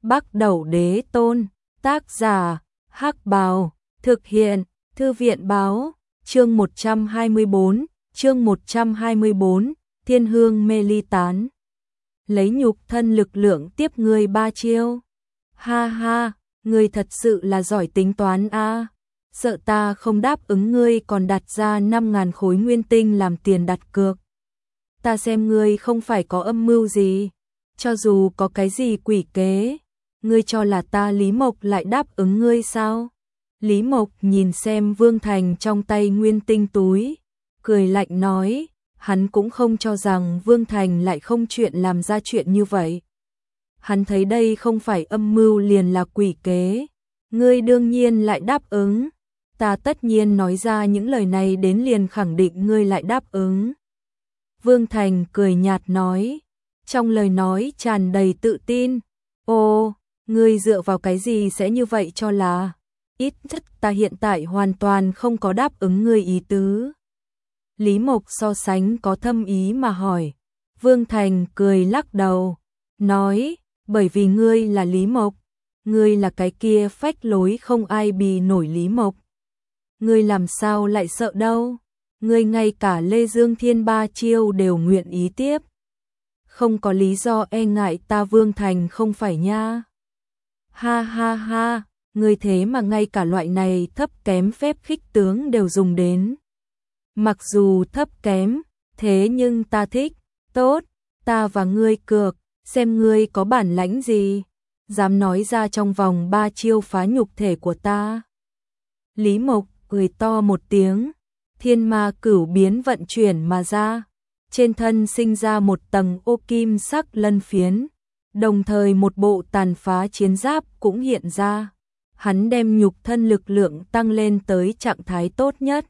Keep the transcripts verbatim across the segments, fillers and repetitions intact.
Bắc Đẩu Đế Tôn, tác giả, Hắc Bào, thực hiện, Thư viện Báo, chương một trăm hai mươi bốn, chương một trăm hai mươi bốn, Thiên Hương Mê Ly Tán. Lấy nhục thân lực lượng tiếp ngươi ba chiêu. Ha ha, ngươi thật sự là giỏi tính toán a. Sợ ta không đáp ứng ngươi còn đặt ra năm ngàn khối nguyên tinh làm tiền đặt cược. Ta xem ngươi không phải có âm mưu gì, cho dù có cái gì quỷ kế, ngươi cho là ta Lý Mộc lại đáp ứng ngươi sao? Lý Mộc nhìn xem Vương Thành trong tay nguyên tinh túi, cười lạnh nói, hắn cũng không cho rằng Vương Thành lại không chuyện làm ra chuyện như vậy. Hắn thấy đây không phải âm mưu liền là quỷ kế, ngươi đương nhiên lại đáp ứng, ta tất nhiên nói ra những lời này đến liền khẳng định ngươi lại đáp ứng. Vương Thành cười nhạt nói, trong lời nói tràn đầy tự tin, ô, ngươi dựa vào cái gì sẽ như vậy cho là, ít nhất ta hiện tại hoàn toàn không có đáp ứng ngươi ý tứ. Lý Mộc so sánh có thâm ý mà hỏi, Vương Thành cười lắc đầu, nói, bởi vì ngươi là Lý Mộc, ngươi là cái kia phách lối không ai bì nổi Lý Mộc. Ngươi làm sao lại sợ đâu, ngươi ngay cả Lê Dương Thiên ba chiêu đều nguyện ý tiếp. Không có lý do e ngại ta Vương Thành không phải nha. Ha ha ha, ngươi thế mà ngay cả loại này thấp kém phép khích tướng đều dùng đến. Mặc dù thấp kém, thế nhưng ta thích, tốt, ta và ngươi cược, xem ngươi có bản lãnh gì, dám nói ra trong vòng ba chiêu phá nhục thể của ta. Lý Mộc cười to một tiếng, thiên ma cửu biến vận chuyển mà ra, trên thân sinh ra một tầng ô kim sắc lân phiến, đồng thời một bộ tàn phá chiến giáp cũng hiện ra. Hắn đem nhục thân lực lượng tăng lên tới trạng thái tốt nhất.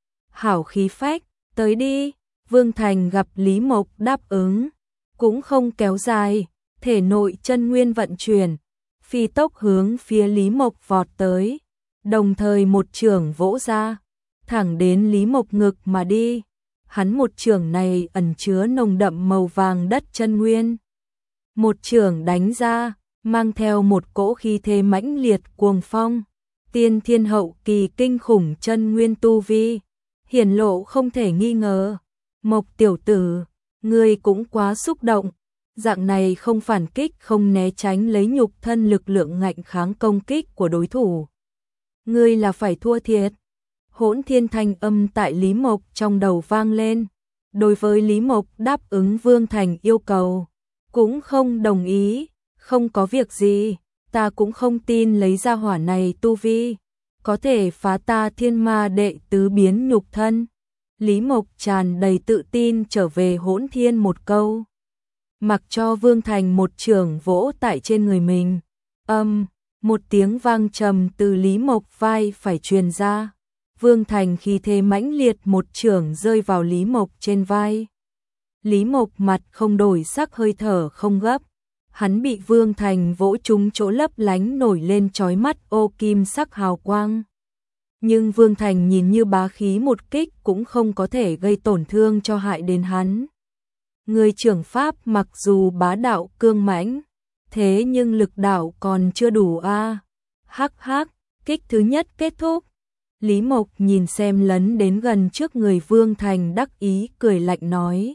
Hảo khí phách, tới đi, Vương Thành gặp Lý Mộc đáp ứng, cũng không kéo dài, thể nội chân nguyên vận chuyển, phi tốc hướng phía Lý Mộc vọt tới, đồng thời một chưởng vỗ ra, thẳng đến Lý Mộc ngực mà đi. Hắn một chưởng này ẩn chứa nồng đậm màu vàng đất chân nguyên. Một chưởng đánh ra, mang theo một cỗ khí thế mãnh liệt cuồng phong, tiên thiên hậu kỳ kinh khủng chân nguyên tu vi, hiển lộ không thể nghi ngờ. Mộc tiểu tử, ngươi cũng quá xúc động, dạng này không phản kích không né tránh lấy nhục thân lực lượng ngạnh kháng công kích của đối thủ. Ngươi là phải thua thiệt. Hỗn thiên thanh âm tại Lý Mộc trong đầu vang lên, đối với Lý Mộc đáp ứng Vương Thành yêu cầu, cũng không đồng ý, không có việc gì, ta cũng không tin lấy ra hỏa này tu vi, có thể phá ta thiên ma đệ tứ biến nhục thân. Lý Mộc tràn đầy tự tin trở về hỗn thiên một câu, mặc cho Vương Thành một chưởng vỗ tại trên người mình, âm, một tiếng vang trầm từ Lý Mộc vai phải truyền ra. Vương Thành khí thế mãnh liệt một chưởng rơi vào Lý Mộc trên vai. Lý Mộc mặt không đổi sắc hơi thở không gấp. Hắn bị Vương Thành vỗ trúng chỗ lấp lánh nổi lên chói mắt ô kim sắc hào quang. Nhưng Vương Thành nhìn như bá khí một kích cũng không có thể gây tổn thương cho hại đến hắn. Người trưởng pháp mặc dù bá đạo cương mãnh, thế nhưng lực đạo còn chưa đủ a. Hắc hắc, kích thứ nhất kết thúc. Lý Mộc nhìn xem lấn đến gần trước người Vương Thành đắc ý cười lạnh nói.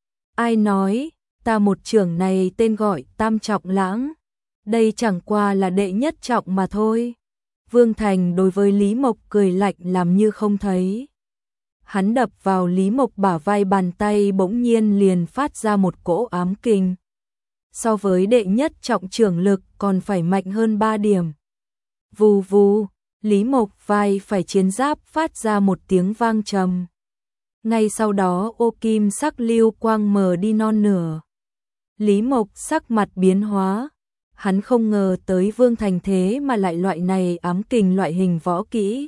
Ai nói, ta một chưởng này tên gọi Tam Trọng Lãng, đây chẳng qua là đệ nhất trọng mà thôi. Vương Thành đối với Lý Mộc cười lạnh làm như không thấy. Hắn đập vào Lý Mộc bả vai bàn tay bỗng nhiên liền phát ra một cỗ ám kình. So với đệ nhất trọng trưởng lực còn phải mạnh hơn ba điểm. Vù vù. Lý Mộc vai phải chiến giáp phát ra một tiếng vang trầm. Ngay sau đó ô kim sắc lưu quang mờ đi non nửa. Lý Mộc sắc mặt biến hóa. Hắn không ngờ tới Vương Thành thế mà lại loại này ám kình loại hình võ kỹ.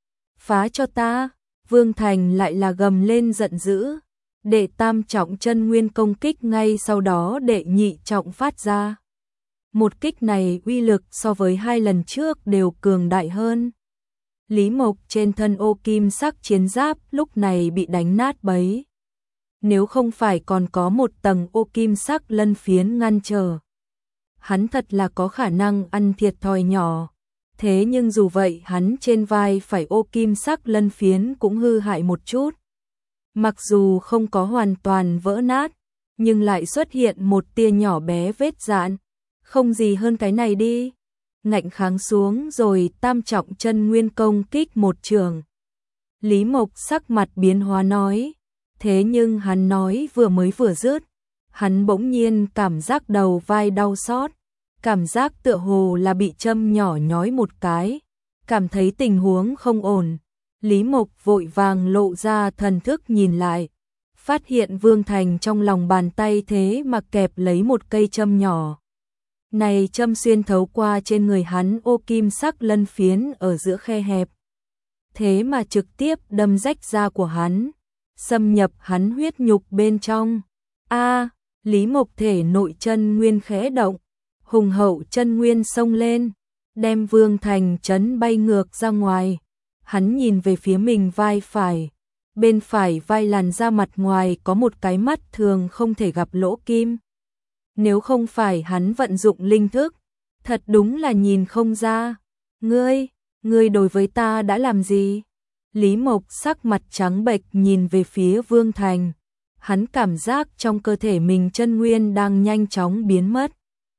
Phá cho ta, Vương Thành lại là gầm lên giận dữ. Đệ tam trọng chân nguyên công kích ngay sau đó đệ nhị trọng phát ra. Một kích này uy lực so với hai lần trước đều cường đại hơn. Lý Mộc trên thân ô kim sắc chiến giáp lúc này bị đánh nát bấy. Nếu không phải còn có một tầng ô kim sắc lân phiến ngăn trở, hắn thật là có khả năng ăn thiệt thòi nhỏ. Thế nhưng dù vậy hắn trên vai phải ô kim sắc lân phiến cũng hư hại một chút. Mặc dù không có hoàn toàn vỡ nát, nhưng lại xuất hiện một tia nhỏ bé vết dạn. Không gì hơn cái này đi. Ngạnh kháng xuống rồi tam trọng chân nguyên công kích một trường. Lý Mộc sắc mặt biến hóa nói. Thế nhưng hắn nói vừa mới vừa dứt, hắn bỗng nhiên cảm giác đầu vai đau xót. Cảm giác tựa hồ là bị châm nhỏ nhói một cái. Cảm thấy tình huống không ổn. Lý Mộc vội vàng lộ ra thần thức nhìn lại. Phát hiện Vương Thành trong lòng bàn tay thế mà kẹp lấy một cây châm nhỏ. Này châm xuyên thấu qua trên người hắn ô kim sắc lân phiến ở giữa khe hẹp. Thế mà trực tiếp đâm rách da của hắn, xâm nhập hắn huyết nhục bên trong. A, Lý Mộc thể nội chân nguyên khẽ động, hùng hậu chân nguyên xông lên, đem Vương Thành chấn bay ngược ra ngoài. Hắn nhìn về phía mình vai phải, bên phải vai làn da mặt ngoài có một cái mắt thường không thể gặp lỗ kim. Nếu không phải hắn vận dụng linh thức, thật đúng là nhìn không ra. Ngươi, ngươi đối với ta đã làm gì? Lý Mộc sắc mặt trắng bệch nhìn về phía Vương Thành. Hắn cảm giác trong cơ thể mình chân nguyên đang nhanh chóng biến mất.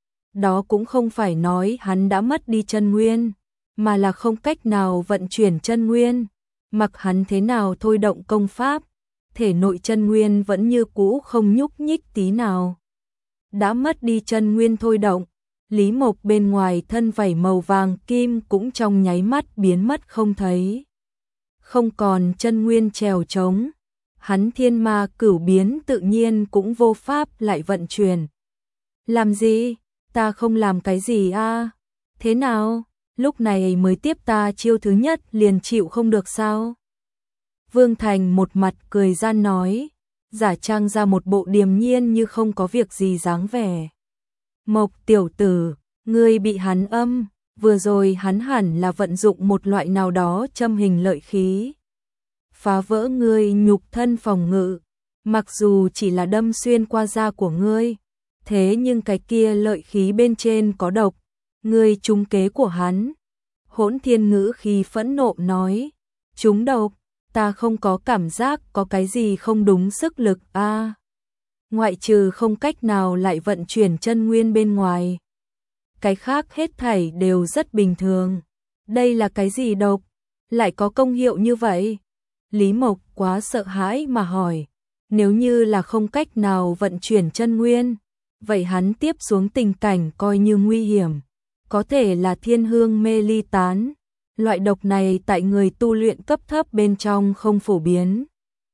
Đó cũng không phải nói hắn đã mất đi chân nguyên, mà là không cách nào vận chuyển chân nguyên. Mặc hắn thế nào thôi động công pháp, thể nội chân nguyên vẫn như cũ không nhúc nhích tí nào. Đã mất đi chân nguyên thôi động, Lý Mộc bên ngoài thân vảy màu vàng kim cũng trong nháy mắt biến mất không thấy. Không còn chân nguyên trèo trống, hắn thiên ma cửu biến tự nhiên cũng vô pháp lại vận chuyển. Làm gì? Ta không làm cái gì a? À? Thế nào? Lúc này mới tiếp ta chiêu thứ nhất liền chịu không được sao? Vương Thành một mặt cười gian nói, giả trang ra một bộ điềm nhiên như không có việc gì dáng vẻ. Mộc tiểu tử, ngươi bị hắn âm, vừa rồi hắn hẳn là vận dụng một loại nào đó châm hình lợi khí. Phá vỡ ngươi nhục thân phòng ngự, mặc dù chỉ là đâm xuyên qua da của ngươi, thế nhưng cái kia lợi khí bên trên có độc, ngươi trúng kế của hắn. Hỗn Thiên ngữ khí phẫn nộ nói, trúng độc, ta không có cảm giác có cái gì không đúng sức lực a. À, ngoại trừ không cách nào lại vận chuyển chân nguyên bên ngoài. Cái khác hết thảy đều rất bình thường. Đây là cái gì độc, lại có công hiệu như vậy? Lý Mộc quá sợ hãi mà hỏi, nếu như là không cách nào vận chuyển chân nguyên, vậy hắn tiếp xuống tình cảnh coi như nguy hiểm. Có thể là thiên hương mê ly tán. Loại độc này tại người tu luyện cấp thấp bên trong không phổ biến.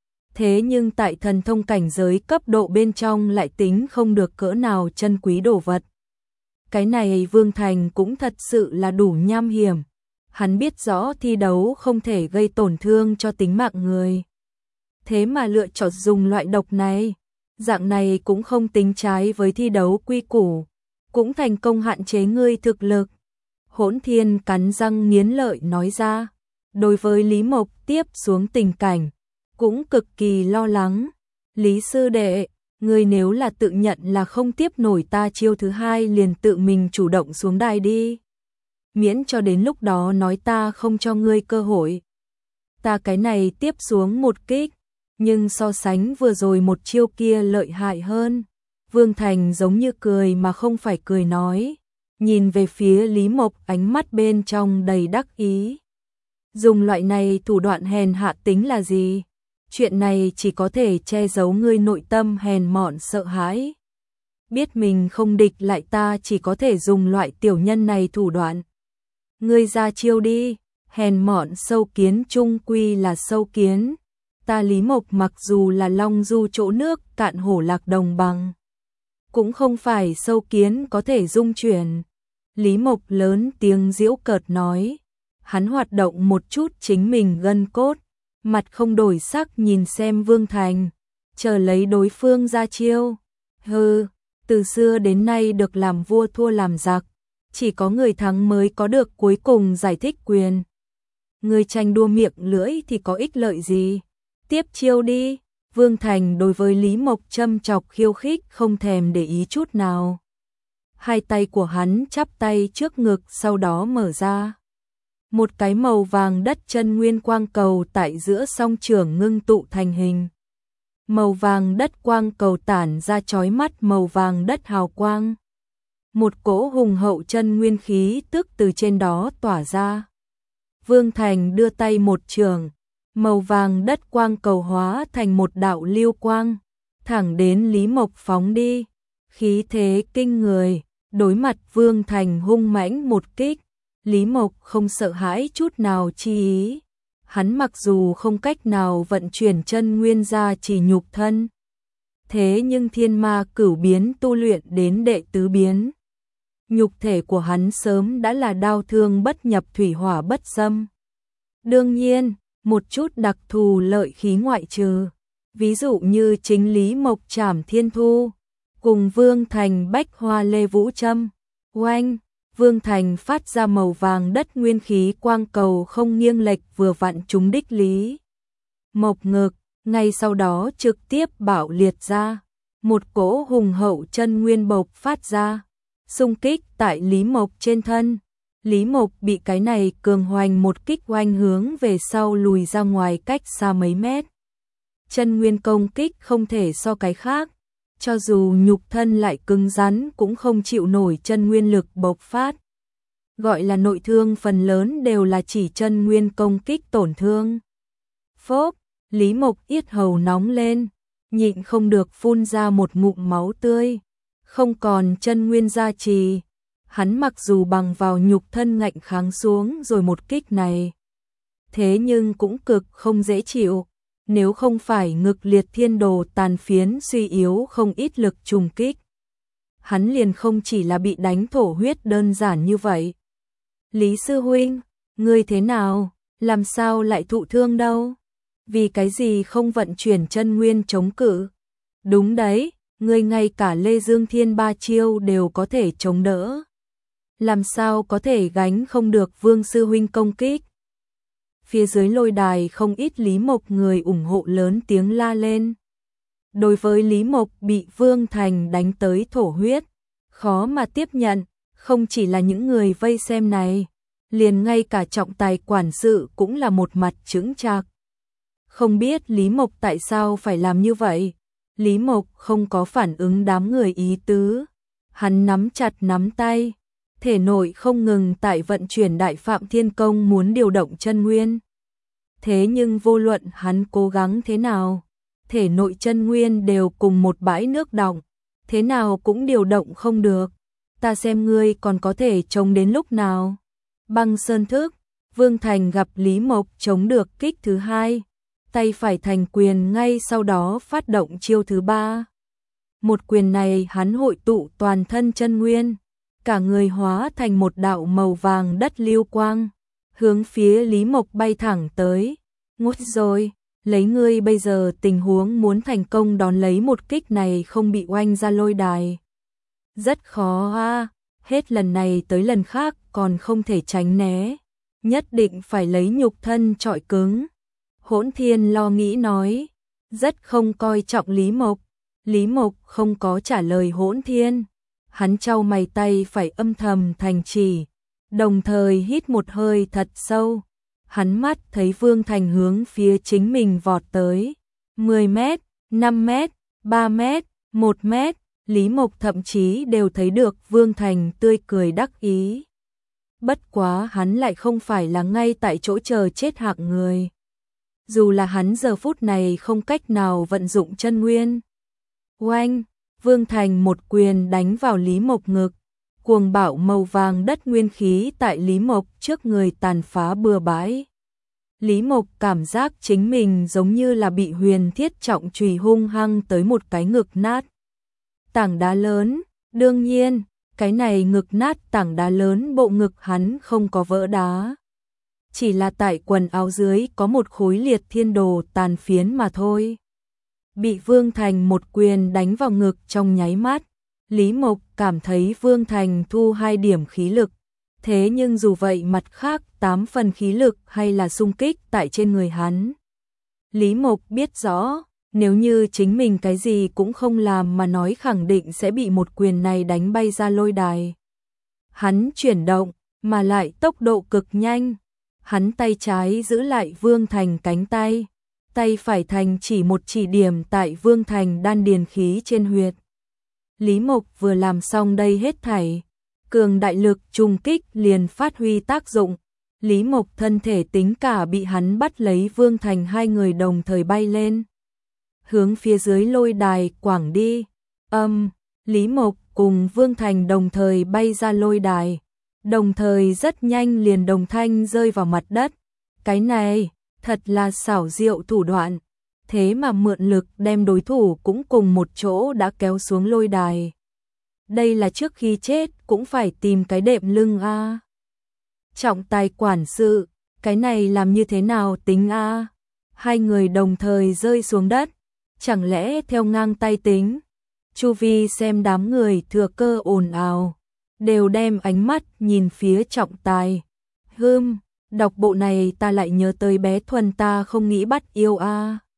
Thế nhưng tại thần thông cảnh giới cấp độ bên trong lại tính không được cỡ nào chân quý đồ vật. Cái này Vương Thành cũng thật sự là đủ nham hiểm. Hắn biết rõ thi đấu không thể gây tổn thương cho tính mạng người. Thế mà lựa chọn dùng loại độc này. Dạng này cũng không tính trái với thi đấu quy củ. Cũng thành công hạn chế ngươi thực lực. Hỗn Thiên cắn răng nghiến lợi nói ra. Đối với Lý Mộc tiếp xuống tình cảnh, cũng cực kỳ lo lắng. Lý sư đệ, ngươi nếu là tự nhận là không tiếp nổi ta chiêu thứ hai liền tự mình chủ động xuống đài đi. Miễn cho đến lúc đó nói ta không cho ngươi cơ hội. Ta cái này tiếp xuống một kích, nhưng so sánh vừa rồi một chiêu kia lợi hại hơn. Vương Thành giống như cười mà không phải cười nói, nhìn về phía Lý Mộc ánh mắt bên trong đầy đắc ý. Dùng loại này thủ đoạn hèn hạ tính là gì? Chuyện này chỉ có thể che giấu ngươi nội tâm hèn mọn sợ hãi. Biết mình không địch lại ta chỉ có thể dùng loại tiểu nhân này thủ đoạn. Ngươi ra chiêu đi, hèn mọn sâu kiến chung quy là sâu kiến. Ta Lý Mộc mặc dù là long du chỗ nước cạn hổ lạc đồng bằng, cũng không phải sâu kiến có thể dung chuyển. Lý Mộc lớn tiếng giễu cợt nói. Hắn hoạt động một chút chính mình gân cốt, mặt không đổi sắc nhìn xem Vương Thành, chờ lấy đối phương ra chiêu. Hừ, từ xưa đến nay được làm vua thua làm giặc, chỉ có người thắng mới có được cuối cùng giải thích quyền. Người tranh đua miệng lưỡi thì có ích lợi gì? Tiếp chiêu đi. Vương Thành đối với Lý Mộc châm chọc khiêu khích không thèm để ý chút nào. hai tay của hắn chắp tay trước ngực sau đó mở ra. Một cái màu vàng đất chân nguyên quang cầu tại giữa song trưởng ngưng tụ thành hình. Màu vàng đất quang cầu tản ra chói mắt màu vàng đất hào quang. Một cỗ hùng hậu chân nguyên khí tức từ trên đó tỏa ra. Vương Thành đưa tay một trường, màu vàng đất quang cầu hóa thành một đạo lưu quang, thẳng đến Lý Mộc phóng đi, khí thế kinh người, đối mặt Vương Thành hung mãnh một kích, Lý Mộc không sợ hãi chút nào chi ý. Hắn mặc dù không cách nào vận chuyển chân nguyên ra chỉ nhục thân, thế nhưng thiên ma cửu biến tu luyện đến đệ tứ biến. Nhục thể của hắn sớm đã là đao thương bất nhập thủy hỏa bất xâm. Đương nhiên, một chút đặc thù lợi khí ngoại trừ, ví dụ như chính Lý Mộc trảm thiên thu, cùng Vương Thành bách hoa lê vũ châm. Oanh, Vương Thành phát ra màu vàng đất nguyên khí quang cầu không nghiêng lệch vừa vặn trúng đích Lý Mộc ngực, ngay sau đó trực tiếp bạo liệt ra. Một cỗ hùng hậu chân nguyên bộc phát ra, xung kích tại Lý Mộc trên thân. Lý Mộc bị cái này cường hoành một kích oanh hướng về sau lùi ra ngoài cách xa mấy mét. Chân nguyên công kích không thể so cái khác, cho dù nhục thân lại cứng rắn cũng không chịu nổi chân nguyên lực bộc phát. Gọi là nội thương phần lớn đều là chỉ chân nguyên công kích tổn thương. Phốc, Lý Mộc yết hầu nóng lên, nhịn không được phun ra một ngụm máu tươi. Không còn chân nguyên gia trì, hắn mặc dù bằng vào nhục thân ngạnh kháng xuống rồi một kích này, thế nhưng cũng cực không dễ chịu. Nếu không phải ngực liệt thiên đồ tàn phiến suy yếu không ít lực trùng kích, hắn liền không chỉ là bị đánh thổ huyết đơn giản như vậy. Lý sư huynh, ngươi thế nào, làm sao lại thụ thương đâu? Vì cái gì không vận chuyển chân nguyên chống cự? Đúng đấy, ngươi ngay cả Lê Dương Thiên ba chiêu đều có thể chống đỡ, làm sao có thể gánh không được Vương sư huynh công kích? Phía dưới lôi đài không ít Lý Mộc người ủng hộ lớn tiếng la lên. Đối với Lý Mộc bị Vương Thành đánh tới thổ huyết, khó mà tiếp nhận, không chỉ là những người vây xem này, liền ngay cả trọng tài quản sự cũng là một mặt chững chạc. Không biết Lý Mộc tại sao phải làm như vậy, Lý Mộc không có phản ứng đám người ý tứ, hắn nắm chặt nắm tay, thể nội không ngừng tại vận chuyển Đại Phạm Thiên Công muốn điều động chân nguyên. Thế nhưng vô luận hắn cố gắng thế nào, thể nội chân nguyên đều cùng một bãi nước đọng, thế nào cũng điều động không được. Ta xem ngươi còn có thể chống đến lúc nào. Băng sơn thức, Vương Thành gặp Lý Mộc chống được kích thứ hai, tay phải thành quyền ngay sau đó phát động chiêu thứ ba. Một quyền này hắn hội tụ toàn thân chân nguyên, cả người hóa thành một đạo màu vàng đất lưu quang, hướng phía Lý Mộc bay thẳng tới. Ngút rồi, lấy ngươi bây giờ tình huống muốn thành công đón lấy một kích này không bị oanh ra lôi đài. Rất khó a, hết lần này tới lần khác còn không thể tránh né, nhất định phải lấy nhục thân trọi cứng. Hỗn Thiên lo nghĩ nói, rất không coi trọng Lý Mộc. Lý Mộc không có trả lời Hỗn Thiên, hắn chau mày tay phải âm thầm thành chỉ, đồng thời hít một hơi thật sâu. Hắn mắt thấy Vương Thành hướng phía chính mình vọt tới, mười mét, năm mét, ba mét, một mét, Lý Mộc thậm chí đều thấy được Vương Thành tươi cười đắc ý. Bất quá hắn lại không phải là ngay tại chỗ chờ chết hạng người. Dù là hắn giờ phút này không cách nào vận dụng chân nguyên. Oanh, Vương Thành một quyền đánh vào Lý Mộc ngực, cuồng bạo màu vàng đất nguyên khí tại Lý Mộc trước người tàn phá bừa bãi. Lý Mộc cảm giác chính mình giống như là bị huyền thiết trọng chùy hung hăng tới một cái ngực nát. Tảng đá lớn, đương nhiên, cái này ngực nát tảng đá lớn bộ ngực hắn không có vỡ đá. Chỉ là tại quần áo dưới có một khối liệt thiên đồ tàn phiến mà thôi. Bị Vương Thành một quyền đánh vào ngực trong nháy mắt, Lý Mộc cảm thấy Vương Thành thu hai điểm khí lực. Thế nhưng dù vậy mặt khác tám phần khí lực hay là xung kích tại trên người hắn. Lý Mộc biết rõ, Nếu như chính mình cái gì cũng không làm mà nói khẳng định sẽ bị một quyền này đánh bay ra lôi đài. Hắn chuyển động, mà lại tốc độ cực nhanh. Hắn tay trái giữ lại Vương Thành cánh tay, tay phải thành chỉ một chỉ điểm tại Vương Thành đan điền khí trên huyệt. Lý Mộc vừa làm xong đây hết thảy, cường đại lực trùng kích liền phát huy tác dụng. Lý Mộc thân thể tính cả bị hắn bắt lấy Vương Thành hai người đồng thời bay lên, hướng phía dưới lôi đài quảng đi. Âm, um, Lý Mộc cùng Vương Thành đồng thời bay ra lôi đài, đồng thời rất nhanh liền đồng thanh rơi vào mặt đất. Cái này, thật là xảo diệu thủ đoạn, thế mà mượn lực đem đối thủ cũng cùng một chỗ đã kéo xuống lôi đài. Đây là trước khi chết cũng phải tìm cái đệm lưng a. Trọng tài quản sự, cái này làm như thế nào tính a? Hai người đồng thời rơi xuống đất, chẳng lẽ theo ngang tay tính? Chu vi xem đám người thừa cơ ồn ào, đều đem ánh mắt nhìn phía trọng tài. Hừm, đọc bộ này ta lại nhớ tới bé Thuần ta không nghĩ bắt yêu a.